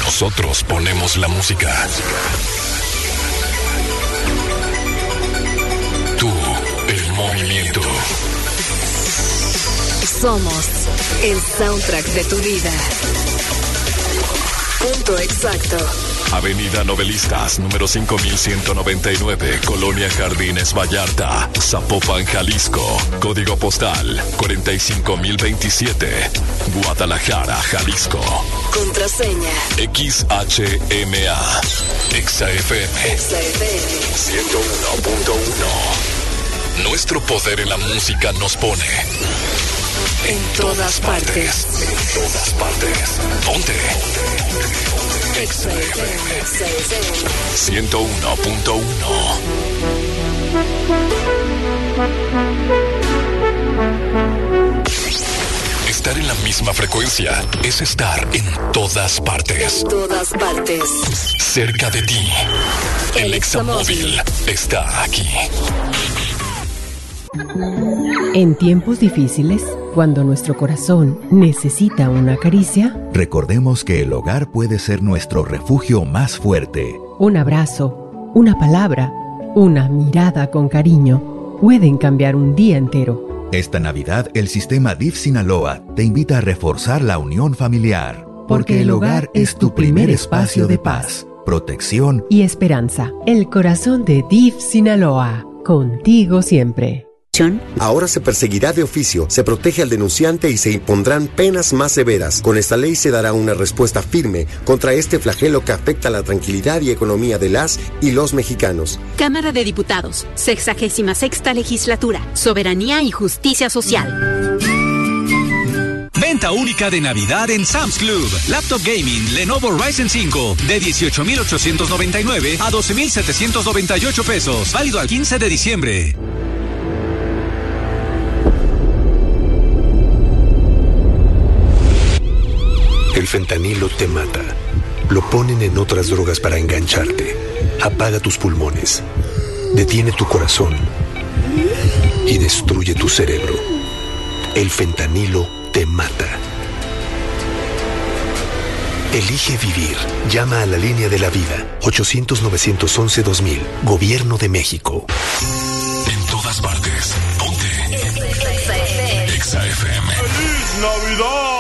Nosotros ponemos la música. Tú, el movimiento. Somos el soundtrack de tu vida. Punto exacto. Avenida Novelistas, número 5199, Colonia Jardines Vallarta, Zapopan, Jalisco. Código postal 45027, Guadalajara, Jalisco. Contraseña XHMA. XFM 101.1. Nuestro poder en la música nos pone en todas partes. En todas partes. Ponte. XFM 101.1. Estar en la misma frecuencia es estar en todas partes. En todas partes. Cerca de ti. El Examóvil está aquí. En tiempos difíciles, cuando nuestro corazón necesita una caricia, recordemos que el hogar puede ser nuestro refugio más fuerte. Un abrazo, una palabra, una mirada con cariño pueden cambiar un día entero. Esta Navidad, el sistema DIF Sinaloa te invita a reforzar la unión familiar. Porque el hogar es tu primer espacio de paz, protección y esperanza. El corazón de DIF Sinaloa, contigo siempre. Ahora se perseguirá de oficio, se protege al denunciante y se impondrán penas más severas. Con esta ley se dará una respuesta firme contra este flagelo que afecta la tranquilidad y economía de las y los mexicanos. Cámara de Diputados, 66ª Legislatura, Soberanía y Justicia Social. Venta única de Navidad en Sam's Club. Laptop Gaming Lenovo Ryzen 5 de 18,899 a 12,798 pesos. Válido al 15 de diciembre. El fentanilo te mata. Lo ponen en otras drogas para engancharte. Apaga tus pulmones. Detiene tu corazón. Y destruye tu cerebro. El fentanilo te mata. Elige vivir. Llama a la línea de la vida. 800-911-2000. Gobierno de México. En todas partes. Ponte. XFM. ¡Feliz Navidad!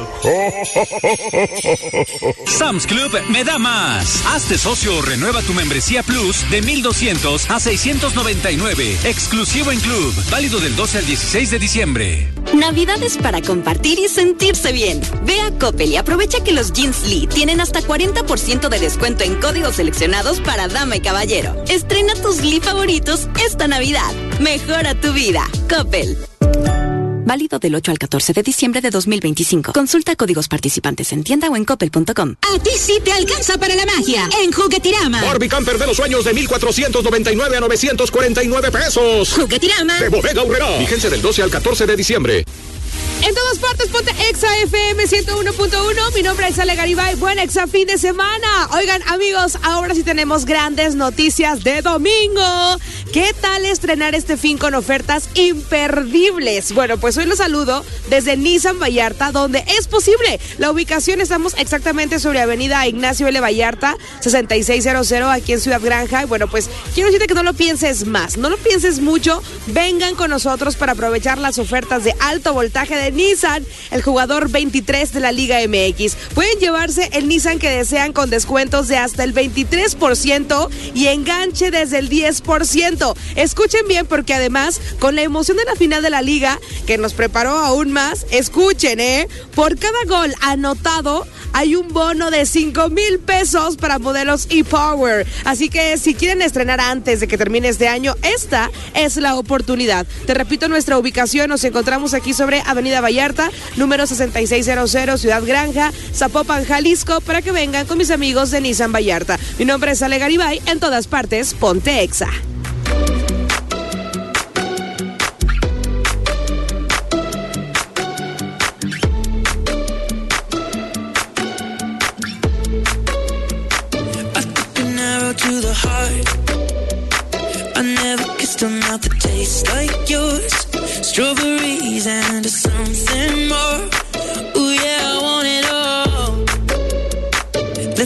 Sam's Club me da más. Hazte socio o renueva tu membresía Plus de 1,200 a 699. Exclusivo en Club. Válido del 12 al 16 de diciembre. Navidades para compartir y sentirse bien. Ve a Coppel y aprovecha que los jeans Lee tienen hasta 40% de descuento en códigos seleccionados para dama y caballero. Estrena tus Lee favoritos esta Navidad. Mejora tu vida. Coppel. Válido del 8 al 14 de diciembre de 2025. Consulta códigos participantes en tienda o en coppel.com. A ti sí te alcanza para la magia. En Juguetirama. Barbie Camper de los sueños de 1,499 a 949 pesos. Juguetirama. De Bodega Aurrerá. Vigencia del 12 al 14 de diciembre. En todas partes, ponte XFM 101.1. Mi nombre es Ale Garibay. Buen exa fin de semana. Oigan, amigos, ahora sí tenemos grandes noticias de domingo. ¿Qué tal estrenar este fin con ofertas imperdibles? Bueno, pues hoy los saludo desde Nissan Vallarta, donde es posible. La ubicación, estamos exactamente sobre Avenida Ignacio L. Vallarta, 6600, aquí en Ciudad Granja. Y bueno, pues quiero decirte que no lo pienses más, no lo pienses mucho. Vengan con nosotros para aprovechar las ofertas de alto voltaje de Nissan, el jugador 23 de la Liga MX. Pueden llevarse el Nissan que desean con descuentos de hasta el 23% y enganche desde el 10%. Escuchen bien, porque además, con la emoción de la final de la Liga, que nos preparó aún más, escuchen, por cada gol anotado hay un bono de 5,000 pesos para modelos ePower. Así que si quieren estrenar antes de que termine este año, esta es la oportunidad. Te repito nuestra ubicación, nos encontramos aquí sobre Avenida Vallarta, número 6600, Ciudad Granja, Zapopan, Jalisco, para que vengan con mis amigos de Nissan Vallarta. Mi nombre es Ale Garibay, en todas partes, ponte exa. To the heart, I never kissed a mouth that tastes like yours. Strawberries and something more. Ooh yeah, I want it all.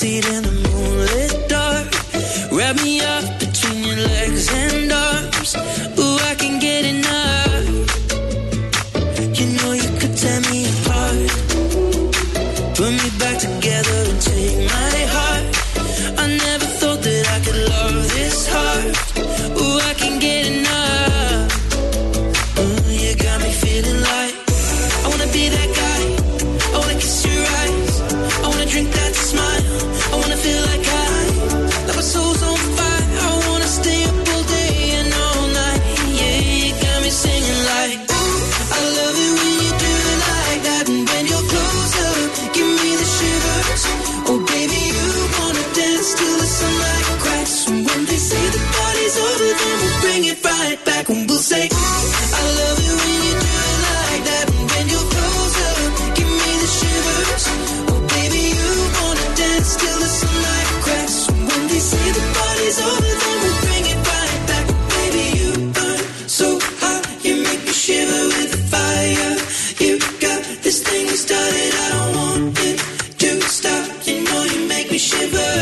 backseat in the moonlit dark. Wrap me up between your legs and arms. Ooh, I can get enough. You know you could tear me apart. Put me back together and take my heart. I never thought that I could love this hard. Ooh, I can get enough. Ooh, you got me feeling like I wanna be that guy. I wanna kiss your eyes. I wanna drink that smile. I wanna feel like like my soul's on fire. I wanna stay up all day and all night. Yeah, you got me singing like, ooh, I love it when you do it like that. And when you're closer, give me the shivers. Oh baby, you wanna dance till the sunlight cracks. And when they say the party's over, then we'll bring it right back. And we'll say, ooh, I love it when you do it like that. And when you're closer, give me the shivers. Oh baby, you wanna dance till the sunlight cracks. When they say the party's over, then we'll bring it right back. Baby, you burn so hot, you make me shiver with the fire. You got this thing started, I don't want it to stop. You know you make me shiver.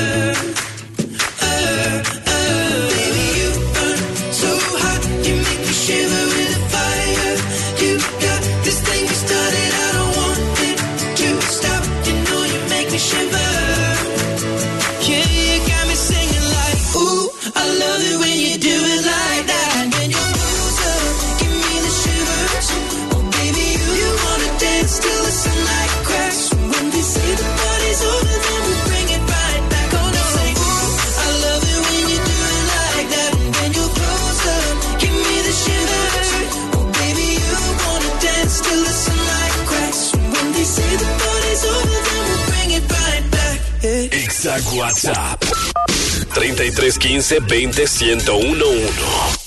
Baby, you burn so hot, you make me shiver with the fire. You got this thing started, I don't want it to stop. You know you make me shiver. Yeah, you got me singing like, ooh, I love it when you do it like that. And when you're closer, give me the shivers. Oh baby, you wanna dance till the sunlight cracks. When they say the party's over, then we'll bring it right back. Oh no, say, ooh, I love it when you do it like that. And when you're closer, give me the shivers. Oh baby, you wanna dance till the sunlight cracks. When they say the party's over, then we'll bring it right back. Exa WhatsApp 33 15 20 1011.